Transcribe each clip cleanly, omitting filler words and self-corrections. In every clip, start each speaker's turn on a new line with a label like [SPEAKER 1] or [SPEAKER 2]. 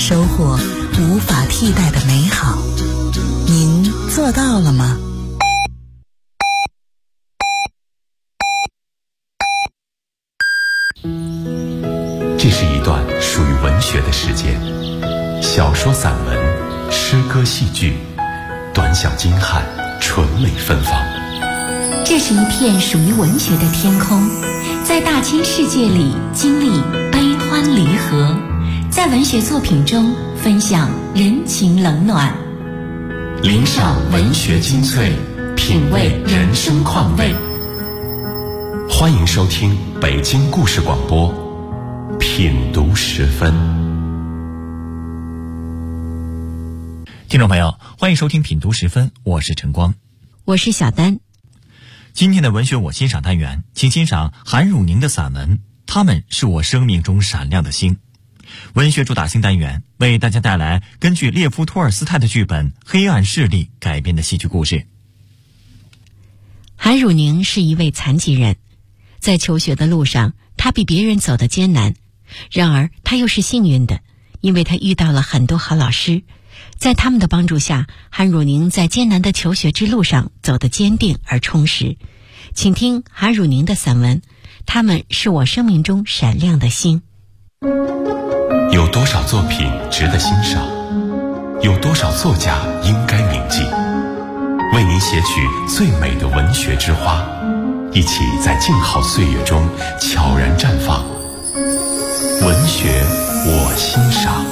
[SPEAKER 1] 收获无法替代的美好。您做到了吗？
[SPEAKER 2] 这是一段属于文学的时间，小说、散文、诗歌、戏剧，短小精悍，纯美芬芳。
[SPEAKER 3] 这是一片属于文学的天空，在大千世界里经历悲欢离合，在文学作品中分享人情冷暖，
[SPEAKER 2] 领赏文学精粹，品味人生况味。欢迎收听北京故事广播品读时分。
[SPEAKER 4] 听众朋友，欢迎收听品读时分，我是晨光，
[SPEAKER 3] 我是小丹。
[SPEAKER 4] 今天的文学我欣赏单元，请欣赏韩汝宁的散文《他们是我生命中闪亮的星》。文学主打星单元为大家带来根据列夫·托尔斯泰的剧本《黑暗势力》改编的戏剧故事。
[SPEAKER 3] 韩汝宁是一位残疾人，在求学的路上，他比别人走得艰难，然而他又是幸运的，因为他遇到了很多好老师，在他们的帮助下，韩汝宁在艰难的求学之路上走得坚定而充实。请听韩汝宁的散文《他们是我生命中闪亮的星》。
[SPEAKER 2] 有多少作品值得欣赏？有多少作家应该铭记？为您写取最美的文学之花，一起在静好岁月中悄然绽放。文学我欣赏。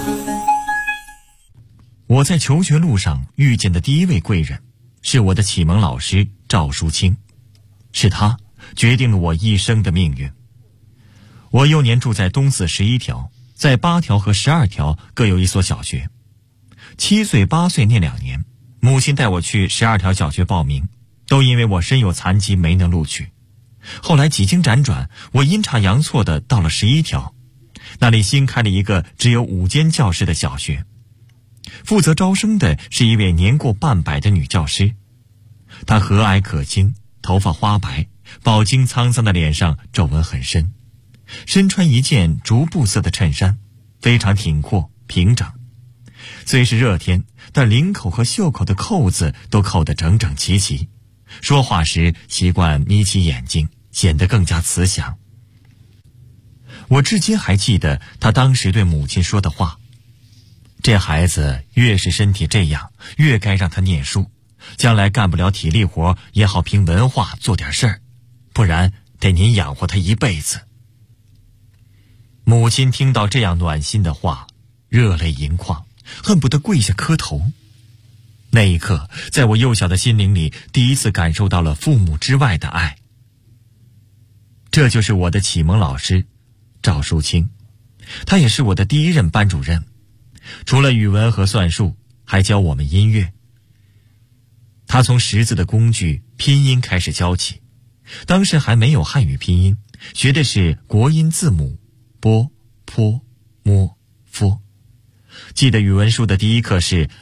[SPEAKER 4] 我在求学路上遇见的第一位贵人，是我的启蒙老师赵淑清，是他决定了我一生的命运。我幼年住在东四11条，在8条和12条各有一所小学。7岁、8岁那2年，母亲带我去12条小学报名，都因为我身有残疾没能录取。后来几经辗转，我阴差阳错的到了11条，那里新开了一个只有5间教室的小学。负责招生的是一位年过半百的女教师，她和蔼可亲，头发花白，饱经沧桑的脸上皱纹很深，身穿一件竹布色的衬衫，非常挺阔平整。虽是热天，但领口和袖口的扣子都扣得整整齐齐，说话时习惯眯起眼睛，显得更加慈祥。我至今还记得她当时对母亲说的话：这孩子越是身体这样，越该让他念书，将来干不了体力活也好凭文化做点事儿，不然得您养活他一辈子。母亲听到这样暖心的话，热泪盈眶，恨不得跪下磕头。那一刻，在我幼小的心灵里，第一次感受到了父母之外的爱。这就是我的启蒙老师赵淑清，他也是我的第一任班主任。除了语文和算术，还教我们音乐。他从识字的工具拼音开始教起，当时还没有汉语拼音，学的是国音字母波、坡、摸、佛。记得语文书的第一课是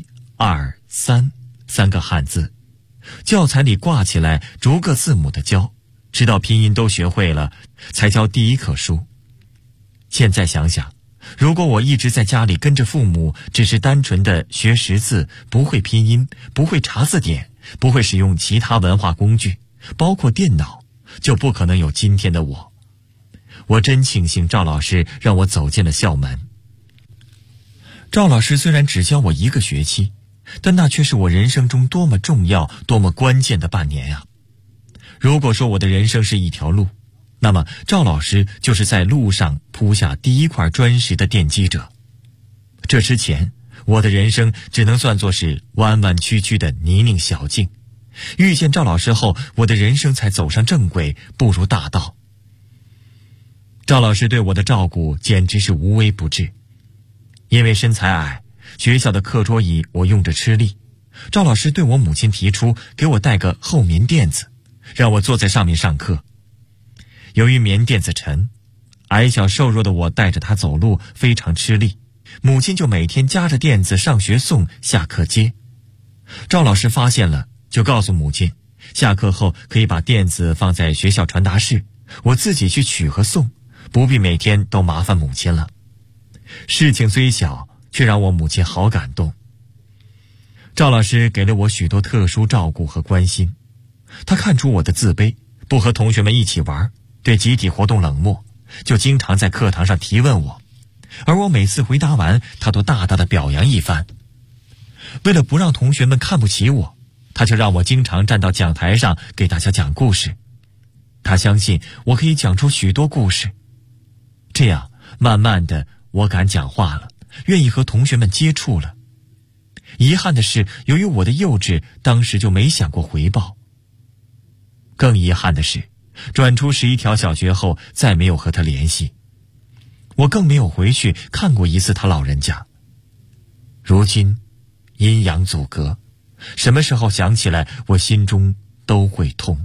[SPEAKER 4] 1、2、3，三个汉字，教材里挂起来逐个字母的教，直到拼音都学会了，才教第一课书。现在想想，如果我一直在家里跟着父母，只是单纯的学识字，不会拼音，不会查字典，不会使用其他文化工具，包括电脑，就不可能有今天的我。我真庆幸赵老师让我走进了校门。赵老师虽然只教我1个学期，但那却是我人生中多么重要、多么关键的半年啊！如果说我的人生是一条路，那么赵老师就是在路上铺下第一块砖石的奠基者。这之前，我的人生只能算作是弯弯曲曲的泥泞小径，遇见赵老师后，我的人生才走上正轨，步入大道。赵老师对我的照顾简直是无微不至。因为身材矮，学校的课桌椅我用着吃力，赵老师对我母亲提出给我带个厚棉垫子，让我坐在上面上课。由于棉垫子沉，矮小瘦弱的我带着它走路非常吃力，母亲就每天夹着垫子上学送，下课接。赵老师发现了，就告诉母亲，下课后可以把垫子放在学校传达室，我自己去取和送，不必每天都麻烦母亲了。事情虽小， 却让我母亲好感动。赵老师给了我许多特殊照顾和关心，他看出我的自卑，不和同学们一起玩，对集体活动冷漠，就经常在课堂上提问我，而我每次回答完，他都大大的表扬一番。为了不让同学们看不起我，他就让我经常站到讲台上给大家讲故事。他相信我可以讲出许多故事，这样慢慢的我敢讲话了，愿意和同学们接触了。遗憾的是，由于我的幼稚，当时就没想过回报。更遗憾的是，转出11条小学后再没有和他联系，我更没有回去看过一次他老人家。如今阴阳阻隔，什么时候想起来，我心中都会痛。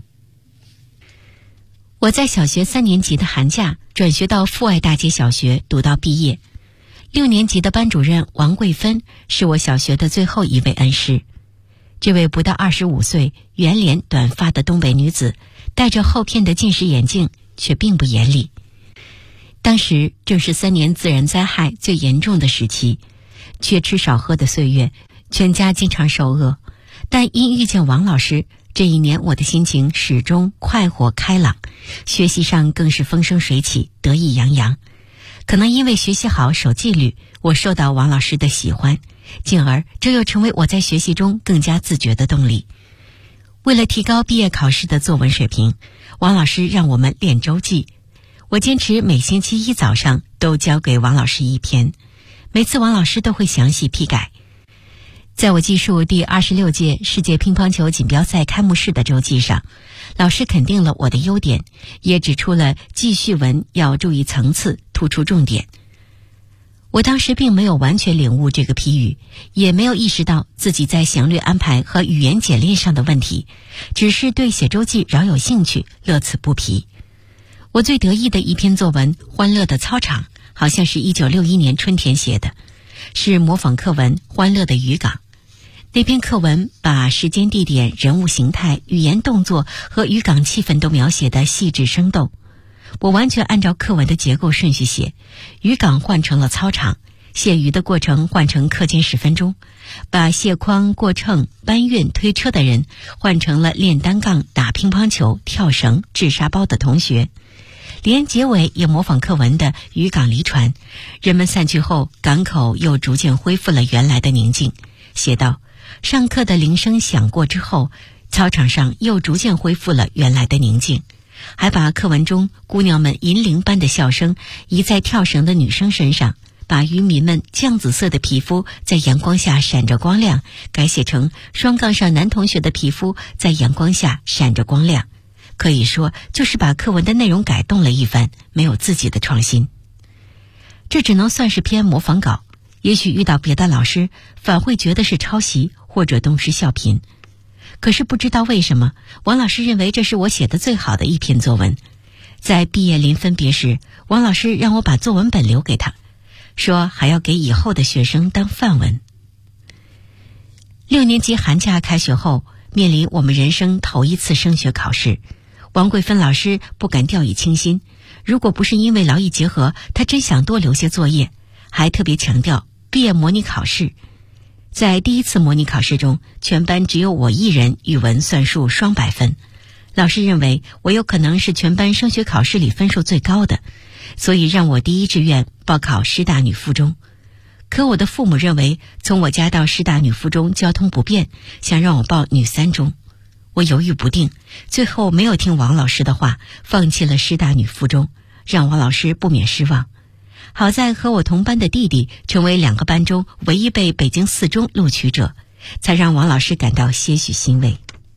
[SPEAKER 3] 我在小学3年级的寒假转学到阜外大街小学读到毕业。6年级的班主任王桂芬是我小学的最后一位恩师。这位不到25岁、圆脸短发的东北女子，戴着厚片的近视眼镜，却并不严厉。当时正是3年自然灾害最严重的时期，缺吃少喝的岁月，全家经常受饿。但因遇见王老师，这一年我的心情始终快活开朗，学习上更是风生水起，得意洋洋。可能因为学习好、守纪律，我受到王老师的喜欢，进而这又成为我在学习中更加自觉的动力。为了提高毕业考试的作文水平，王老师让我们练周记。我坚持每星期一早上都交给王老师一篇，每次王老师都会详细批改。在我记述第26届世界乒乓球锦标赛开幕式的周记上，老师肯定了我的优点，也指出了记叙文要注意层次，突出重点。我当时并没有完全领悟这个批语，也没有意识到自己在详略安排和语言简练上的问题，只是对写周记饶有兴趣，乐此不疲。我最得意的一篇作文《欢乐的操场》，好像是1961年春天写的，是模仿课文《欢乐的渔港》。那篇课文把时间、地点、人物形态、语言动作和渔港气氛都描写得细致生动。我完全按照课文的结构顺序写，渔港换成了操场，卸鱼的过程换成课间10分钟，把卸筐、过秤、搬运、推车的人换成了练单杠、打乒乓球、跳绳、掷沙包的同学。连结尾也模仿课文的渔港离船，人们散去后，港口又逐渐恢复了原来的宁静。写道：上课的铃声响过之后，操场上又逐渐恢复了原来的宁静。还把课文中姑娘们银铃般的笑声移在跳绳的女生身上，把渔民们酱紫色的皮肤在阳光下闪着光亮改写成双杠上男同学的皮肤在阳光下闪着光亮。可以说就是把课文的内容改动了一番，没有自己的创新。这只能算是篇模仿稿，也许遇到别的老师反会觉得是抄袭或者东施效颦。可是不知道为什么，王老师认为这是我写的最好的一篇作文。在毕业临分别时，王老师让我把作文本留给他，说还要给以后的学生当范文。6年级寒假开学后，面临我们人生头一次升学考试，王桂芬老师不敢掉以轻心，如果不是因为劳逸结合，他真想多留些作业，还特别强调毕业模拟考试。在第一次模拟考试中，全班只有我一人语文算术双百分。老师认为我有可能是全班升学考试里分数最高的，所以让我第一志愿报考师大女附中。可我的父母认为从我家到师大女附中交通不便，想让我报女三中。我犹豫不定，最后没有听王老师的话，放弃了师大女附中，让王老师不免失望。好在和我同班的弟弟成为2个班中唯一被北京4中录取者，才让王老师感到些许欣慰。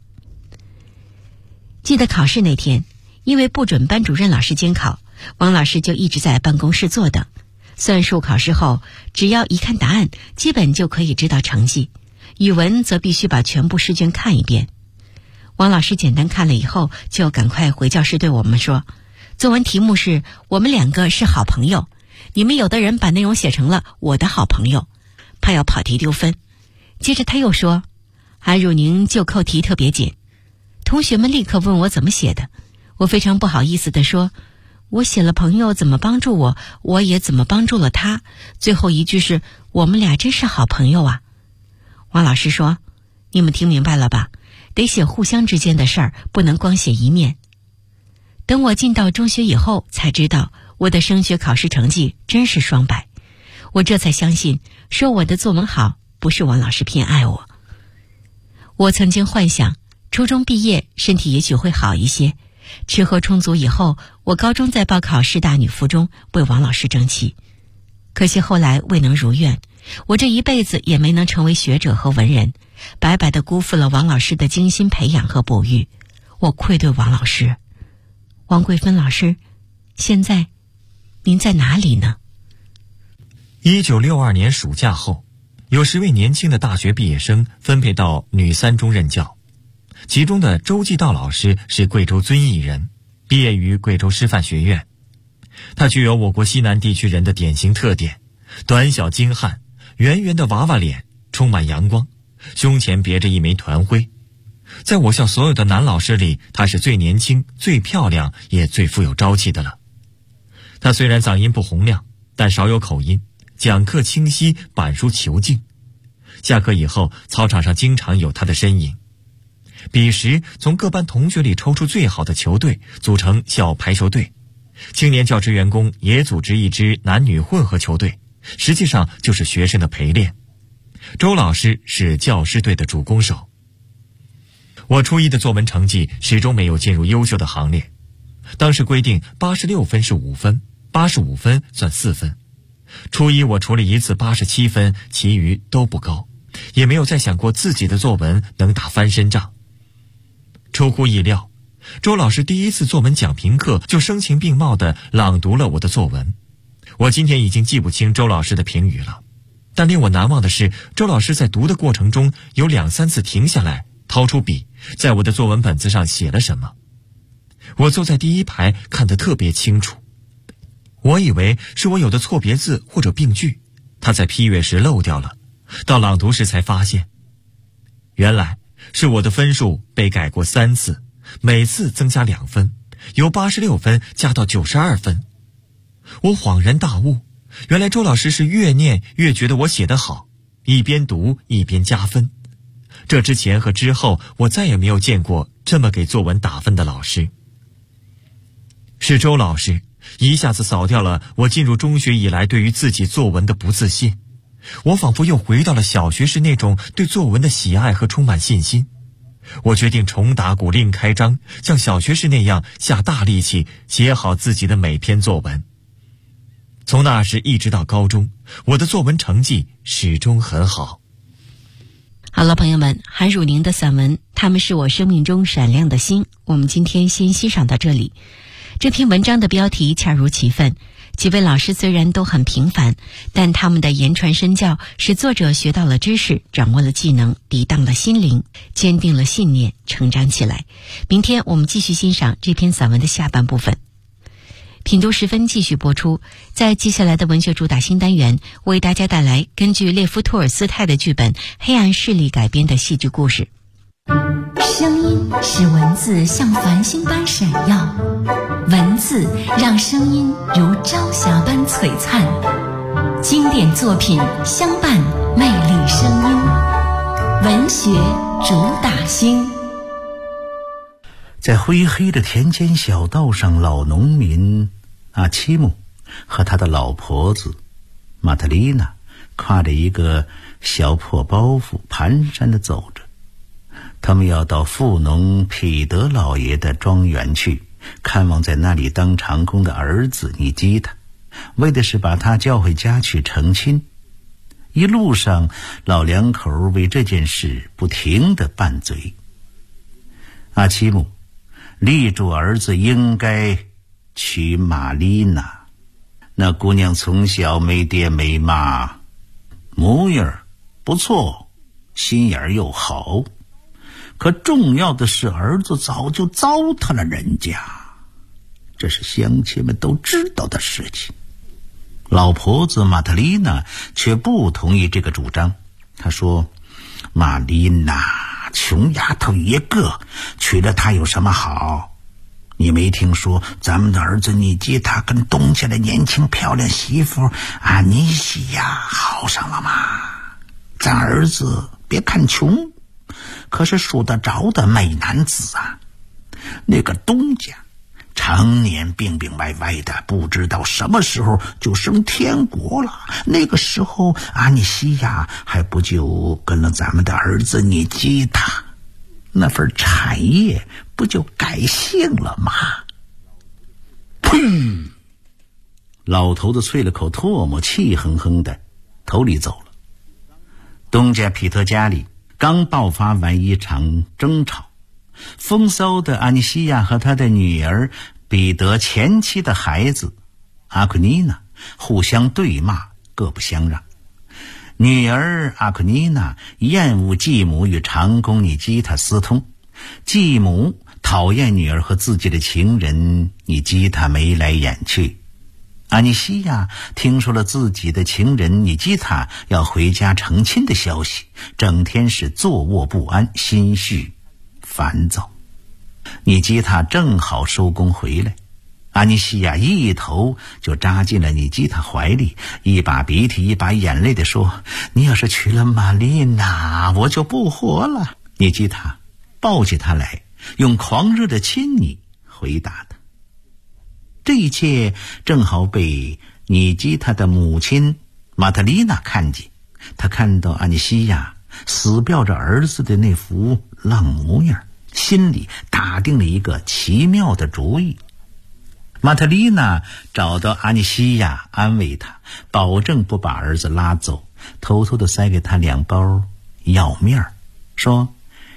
[SPEAKER 3] 记得考试那天，因为不准班主任老师监考，王老师就一直在办公室坐等。算术考试后，只要一看答案，基本就可以知道成绩。语文则必须把全部试卷看一遍。王老师简单看了以后，就赶快回教室对我们说，作文题目是我们2个是好朋友，你们有的人把内容写成了我的好朋友，怕要跑题丢分。接着他又说，韩汝宁就扣题特别紧。同学们立刻问我怎么写的，我非常不好意思地说， 我写了朋友怎么帮助我，我也怎么帮助了他，最后一句是我们俩真是好朋友啊。王老师说，你们听明白了吧？得写互相之间的事儿，不能光写一面。等我进到中学以后才知道，我的升学考试成绩真是双百。我这才相信，说我的作文好不是王老师偏爱我。我曾经幻想初中毕业身体也许会好一些，吃喝充足以后，我高中再报考师大女附中为王老师争气。可惜后来未能如愿，我这一辈子也没能成为学者和文人，白白地辜负了王老师的精心培养和哺育。我愧对王老师。王桂芬老师，现在您在哪里呢
[SPEAKER 4] ？1962年暑假后，有10位年轻的大学毕业生分配到女三中任教，其中的周继道老师是贵州遵义人，毕业于贵州师范学院。他具有我国西南地区人的典型特点，短小精悍，圆圆的娃娃脸，充满阳光，胸前别着一枚团徽。在我校所有的男老师里，他是最年轻、最漂亮，也最富有朝气的了。他虽然嗓音不洪亮，但少有口音，讲课清晰，板书遒劲。下课以后，操场上经常有他的身影。彼时从各班同学里抽出最好的球队，组成校排球队。青年教职员工也组织一支男女混合球队，实际上就是学生的陪练。周老师是教师队的主攻手。我初一的作文成绩始终没有进入优秀的行列，当时规定86分是5分，85分算4分。初一我除了一次87分，其余都不高，也没有再想过自己的作文能打翻身仗。出乎意料，周老师第一次作文讲评课就声情并茂地朗读了我的作文。我今天已经记不清周老师的评语了，但令我难忘的是，周老师在读的过程中有2、3次停下来，掏出笔，在我的作文本子上写了什么。我坐在第一排看得特别清楚，我以为是我有的错别字或者病句，他在批阅时漏掉了，到朗读时才发现，原来是我的分数被改过3次，每次增加2分，由86分加到92分。我恍然大悟，原来周老师是越念越觉得我写得好，一边读一边加分。这之前和之后，我再也没有见过这么给作文打分的老师。是周老师一下子扫掉了我进入中学以来对于自己作文的不自信，我仿佛又回到了小学时那种对作文的喜爱和充满信心。我决定重打鼓另开张，像小学时那样下大力气写好自己的每篇作文。从那时一直到高中，我的作文成绩始终很好。
[SPEAKER 3] 好了，朋友们，韩汝宁的散文《他们是我生命中闪亮的星》，我们今天先欣赏到这里。这篇文章的标题恰如其分，几位老师虽然都很平凡，但他们的言传身教使作者学到了知识，掌握了技能，涤荡了心灵，坚定了信念，成长起来。明天我们继续欣赏这篇散文的下半部分。品读时分继续播出，在接下来的文学主打新单元，为大家带来根据列夫·托尔斯泰的剧本《黑暗势力》改编的戏剧故事。
[SPEAKER 5] 声音使文字像繁星般闪耀，文字让声音如朝霞般璀璨。经典作品相伴魅力声音，文学主打星。
[SPEAKER 6] 在灰黑的田间小道上，老农民阿奇姆和他的老婆子玛特丽娜挎着一个小破包袱蹒跚地走着。他们要到富农彼得老爷的庄园去看望在那里当长工的儿子尼基塔，为的是把他叫回家去成亲。一路上老两口为这件事不停地拌嘴。阿奇姆力主儿子应该娶玛丽娜，那姑娘从小没爹没妈，模样不错，心眼又好，可重要的是儿子早就糟蹋了人家，这是乡亲们都知道的事情。老婆子玛特丽娜却不同意这个主张，她说玛丽娜穷丫头一个，娶了她有什么好？ 你没听说咱们的儿子尼基他跟东家的年轻漂亮媳妇阿尼西亚好上了吗？咱儿子别看穷，可是说得着的美男子啊。那个东家常年病病歪歪的，不知道什么时候就升天国了。那个时候阿尼西亚还不就跟了咱们的儿子尼基他，那份产业不就改姓了吗？砰！老头子啐了口唾沫，气哼哼的头里走了。东家皮特家里刚爆发完一场争吵，风骚的阿尼西亚和他的女儿彼得前妻的孩子阿库妮娜互相对骂，各不相让。女儿阿库妮娜厌恶继母与长工尼基塔私通，继母讨厌女儿和自己的情人尼基塔眉来眼去。阿尼西亚听说了自己的情人尼基塔要回家成亲的消息，整天是坐卧不安，心绪烦躁。尼基塔正好收工回来，阿尼西亚一头就扎进了尼基塔怀里，一把鼻涕一把眼泪地说：你要是娶了玛丽娜，我就不活了。尼基塔抱起他来，用狂热的亲昵回答他。这一切正好被尼基塔的母亲玛特丽娜看见，她看到阿尼西亚死吊着儿子的那副浪模样，心里打定了一个奇妙的主意。玛特丽娜找到阿尼西亚，安慰他，保证不把儿子拉走，偷偷地塞给他2包药面，说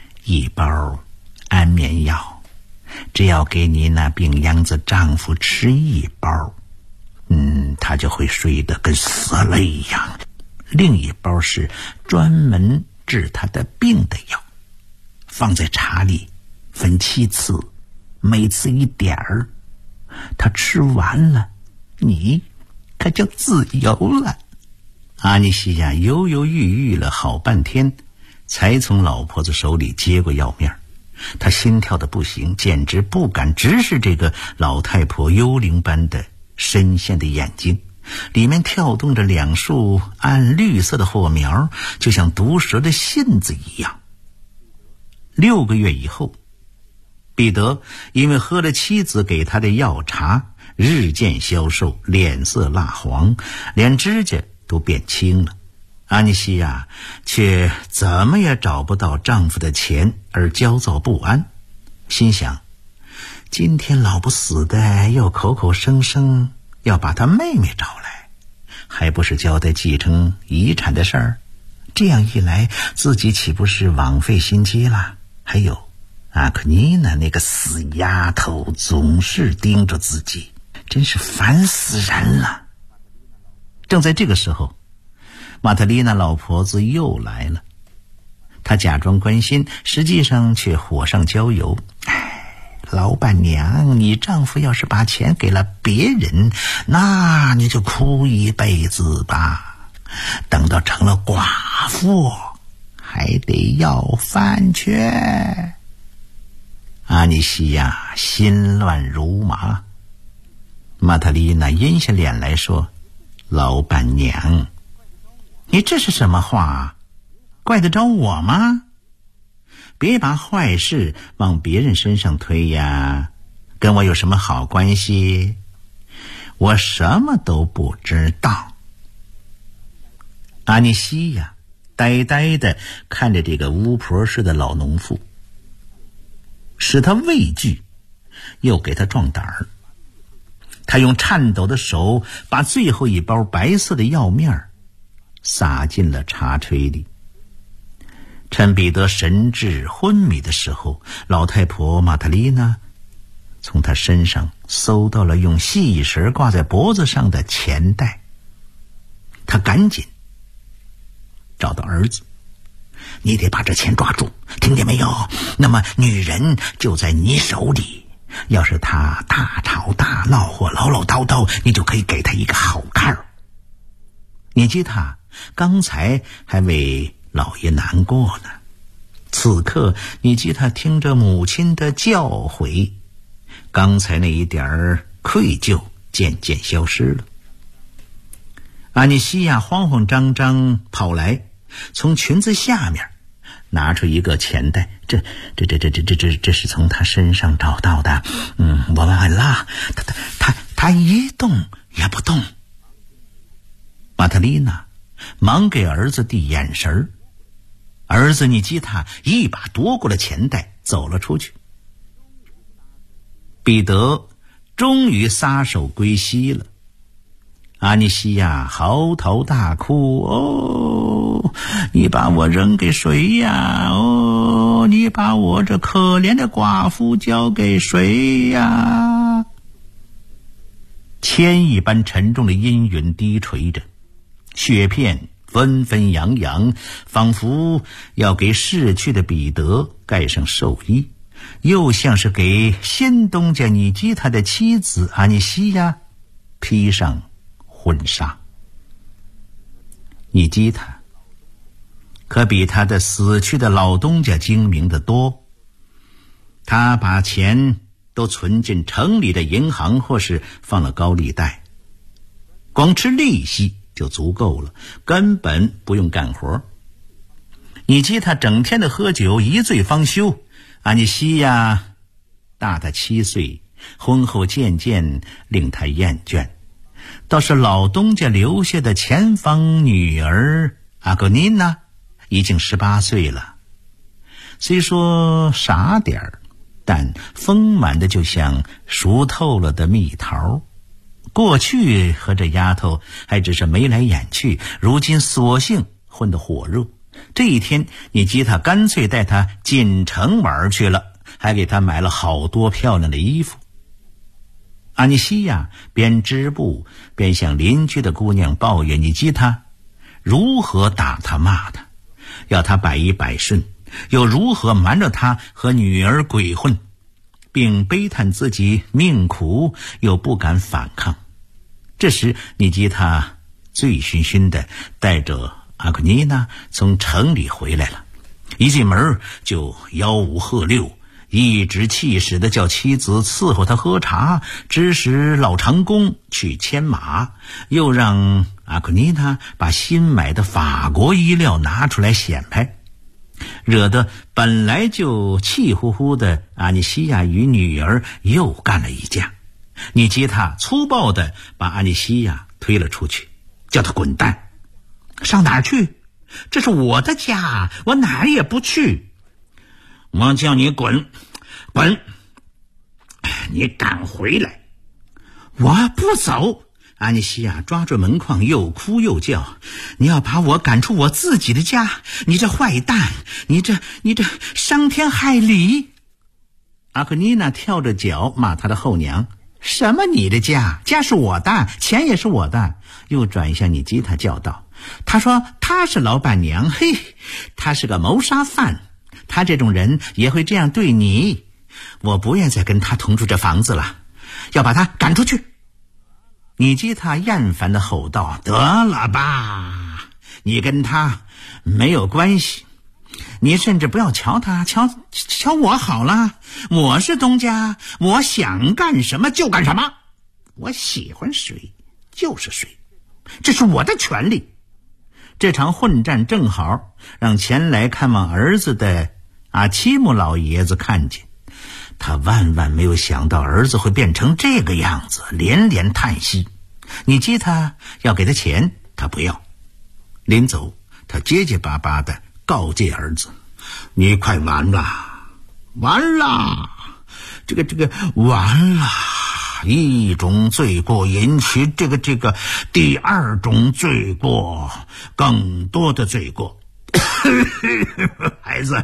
[SPEAKER 6] 1包安眠药，只要给你那病秧子丈夫吃1包，他就会睡得跟死了一样。另1包是专门治他的病的药，放在茶里分7次，每次1点儿。他吃完了，你可就自由了。阿尼西亚犹犹豫豫了好半天，才从老婆子手里接过药面。他心跳的不行，简直不敢直视这个老太婆幽灵般的深陷的眼睛，里面跳动着2束暗绿色的火苗，就像毒蛇的信子一样。6个月以后，彼得因为喝了妻子给他的药茶，日渐消瘦，脸色蜡黄，连指甲都变青了。阿尼西亚却怎么也找不到丈夫的钱，而焦躁不安，心想今天老不死的又口口声声要把他妹妹找来，还不是交代继承遗产的事儿？这样一来，自己岂不是枉费心机了？还有阿克妮娜那个死丫头总是盯着自己，真是烦死人了。正在这个时候，玛特丽娜老婆子又来了，她假装关心，实际上却火上浇油。老板娘，你丈夫要是把钱给了别人，那你就哭一辈子吧，等到成了寡妇还得要饭去。阿尼西亚心乱如麻。玛特丽娜阴下脸来说：老板娘，你这是什么话？怪得着我吗？别把坏事往别人身上推呀，跟我有什么好关系？我什么都不知道。阿尼西亚呆呆地看着这个巫婆似的老农妇，使他畏惧，又给他壮胆儿。他用颤抖的手把最后1包白色的药面撒进了茶炊里。趁彼得神志昏迷的时候，老太婆玛特丽娜从他身上搜到了用细绳挂在脖子上的钱袋。他赶紧找到儿子：你得把这钱抓住，听见没有？那么女人就在你手里，要是她大吵大闹或唠唠叨叨，你就可以给她一个好看儿。尼基塔刚才还为老爷难过呢，此刻尼基塔听着母亲的教诲， 刚才那一点儿愧疚渐渐消失了。阿尼西亚慌慌张张跑来，从裙子下面拿出一个钱袋，这是从他身上找到的。我完了，他一动也不动。玛特丽娜忙给儿子递眼神，儿子尼基塔一把夺过了钱袋，走了出去。彼得终于撒手归西了。阿尼西亚嚎啕大哭，哦，你把我扔给谁呀？哦，你把我这可怜的寡妇交给谁呀？千一般沉重的阴云低垂着，雪片纷纷扬扬，仿佛要给逝去的彼得盖上寿衣，又像是给先东家尼基塔的妻子阿尼西亚披上婚纱。尼基塔可比他的死去的老东家精明得多，他把钱都存进城里的银行，或是放了高利贷，光吃利息就足够了，根本不用干活。尼基塔整天的喝酒，一醉方休。阿尼西亚大他7岁，婚后渐渐令他厌倦。倒是老东家留下的前房女儿阿格妮娜已经18岁了，虽说傻点儿，但丰满的就像熟透了的蜜桃。过去和这丫头还只是眉来眼去，如今索性混得火热。这一天，尼基塔干脆带她进城玩去了，还给她买了好多漂亮的衣服。阿尼西亚边织布边向邻居的姑娘抱怨尼基塔如何打他骂他，要他百依百顺，又如何瞒着他和女儿鬼混，并悲叹自己命苦又不敢反抗。这时尼基塔醉醺醺的带着阿库妮娜从城里回来了，一进门就吆五喝六，颐指气使的叫妻子伺候他喝茶，指使老长工去牵马，又让阿库妮娜把新买的法国衣料拿出来显摆，惹得本来就气呼呼的阿尼西亚与女儿又干了一架。尼基塔粗暴地把阿尼西亚推了出去，叫他滚蛋。上哪儿去？这是我的家，我哪儿也不去。我叫你滚，滚！你敢回来？我不走！阿尼西亚抓住门框，又哭又叫：你要把我赶出我自己的家，你这坏蛋，你这伤天害理！阿克妮娜跳着脚骂他的后娘：什么你的家？家是我的，钱也是我的。又转向尼基塔叫道：他说他是老板娘，嘿，他是个谋杀犯，他这种人也会这样对你。我不愿再跟他同住这房子了，要把他赶出去。尼基塔厌烦地吼道：得了吧，你跟他没有关系，你甚至不要瞧他，瞧我好了，我是东家，我想干什么就干什么，我喜欢谁就是谁，这是我的权利。这场混战正好让前来看望儿子的阿奇姆老爷子看见，他万万没有想到儿子会变成这个样子，连连叹息。你接他要给他钱，他不要。临走，他结结巴巴地告诫儿子：你快完了，完了，这个完了。一种罪过引起这个第二种罪过，更多的罪过。孩子，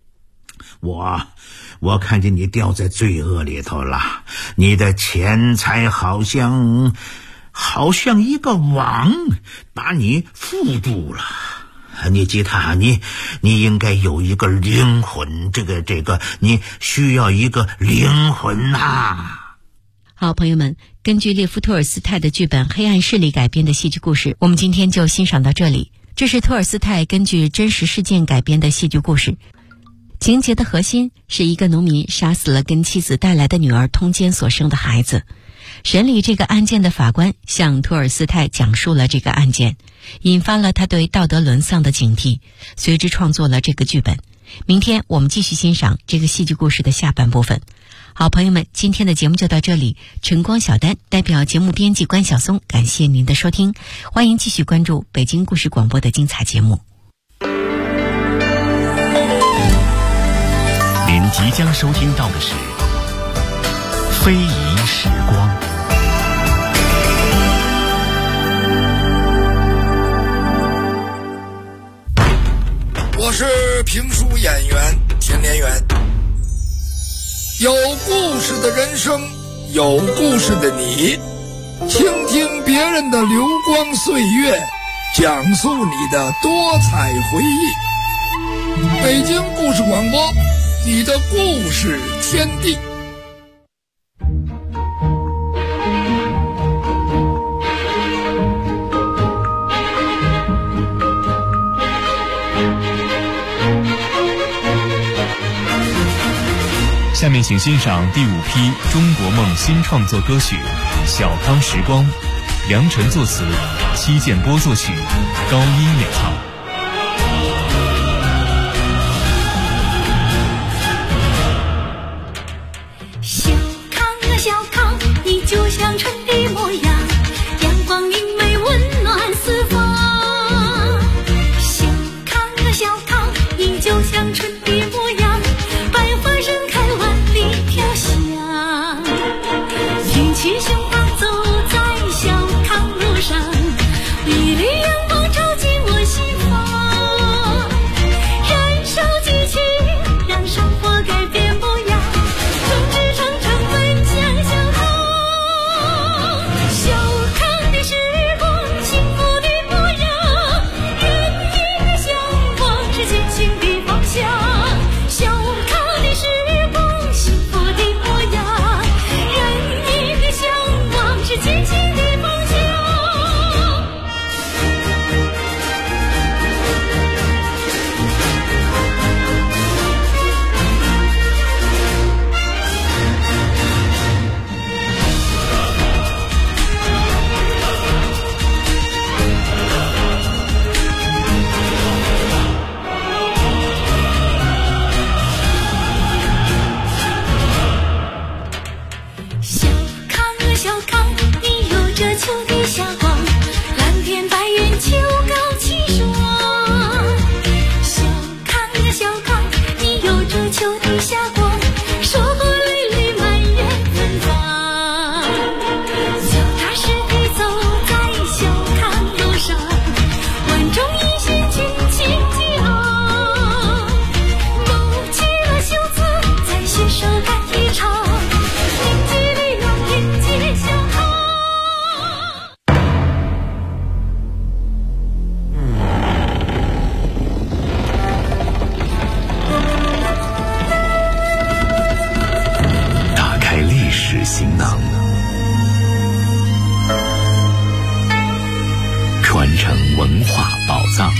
[SPEAKER 6] 我看见你掉在罪恶里头了，你的钱财好像一个网把你缚住了。尼基塔，你应该有一个灵魂，这个你需要一个灵魂啊。
[SPEAKER 3] 好，朋友们，根据列夫·托尔斯泰的剧本《黑暗势力》改编的戏剧故事，我们今天就欣赏到这里。这是托尔斯泰根据真实事件改编的戏剧故事。 情节的核心是一个农民杀死了跟妻子带来的女儿通奸所生的孩子。审理这个案件的法官向托尔斯泰讲述了这个案件，引发了他对道德沦丧的警惕，随之创作了这个剧本。明天我们继续欣赏这个戏剧故事的下半部分。好，朋友们，今天的节目就到这里。晨光小丹代表节目编辑关晓松，感谢您的收听，欢迎继续关注北京故事广播的精彩节目。
[SPEAKER 2] 您即将收听到的是非遗时光。
[SPEAKER 7] 我是评书演员田连元。有故事的人生，有故事的你，倾听别人的流光岁月，讲述你的多彩回忆。北京故事广播，你的故事天地。
[SPEAKER 2] 下面请欣赏第5批中国梦新创作歌曲《小康时光》，梁晨作词，戚建波作曲，高一演唱。
[SPEAKER 8] 小康啊小康，你就像春的模样，阳光明媚温暖四方。小康啊小康，你就像春的模样，百花盛开万里飘香。举起胸膛走在小康路上，熠熠阳光照进我心房。燃烧激情，让生活改变模样，众志成城奔向小康。小康的时光，幸福的模样，人民的向往是前行的方向。小康的时光，幸福的模样，人民的向往是前行的方向。小康啊小康，你有着秋的霞光，蓝天白云秋高气爽。小康啊小康，你有着秋的霞光，收获累累满园芬芳。脚踏实地走在小康路上，万众一心群情激昂，撸起了袖子再携手干一场。
[SPEAKER 2] 打开历史行囊，传承文化宝藏。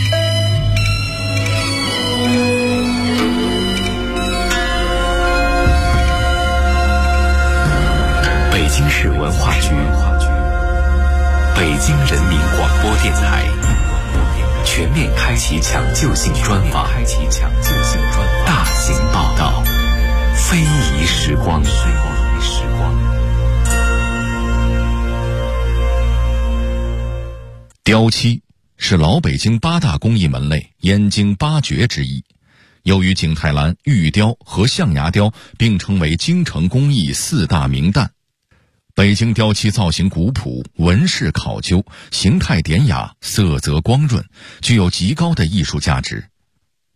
[SPEAKER 2] 北京市文化局、北京人民广播电台全面开启抢救性专访，大型报道，非遗时光。雕漆是老北京8大工艺门类燕京8绝之一，又与景泰蓝、玉雕和象牙雕并称为京城工艺4大名旦。北京雕漆造型古朴，纹饰考究，形态典雅，色泽光润，具有极高的艺术价值，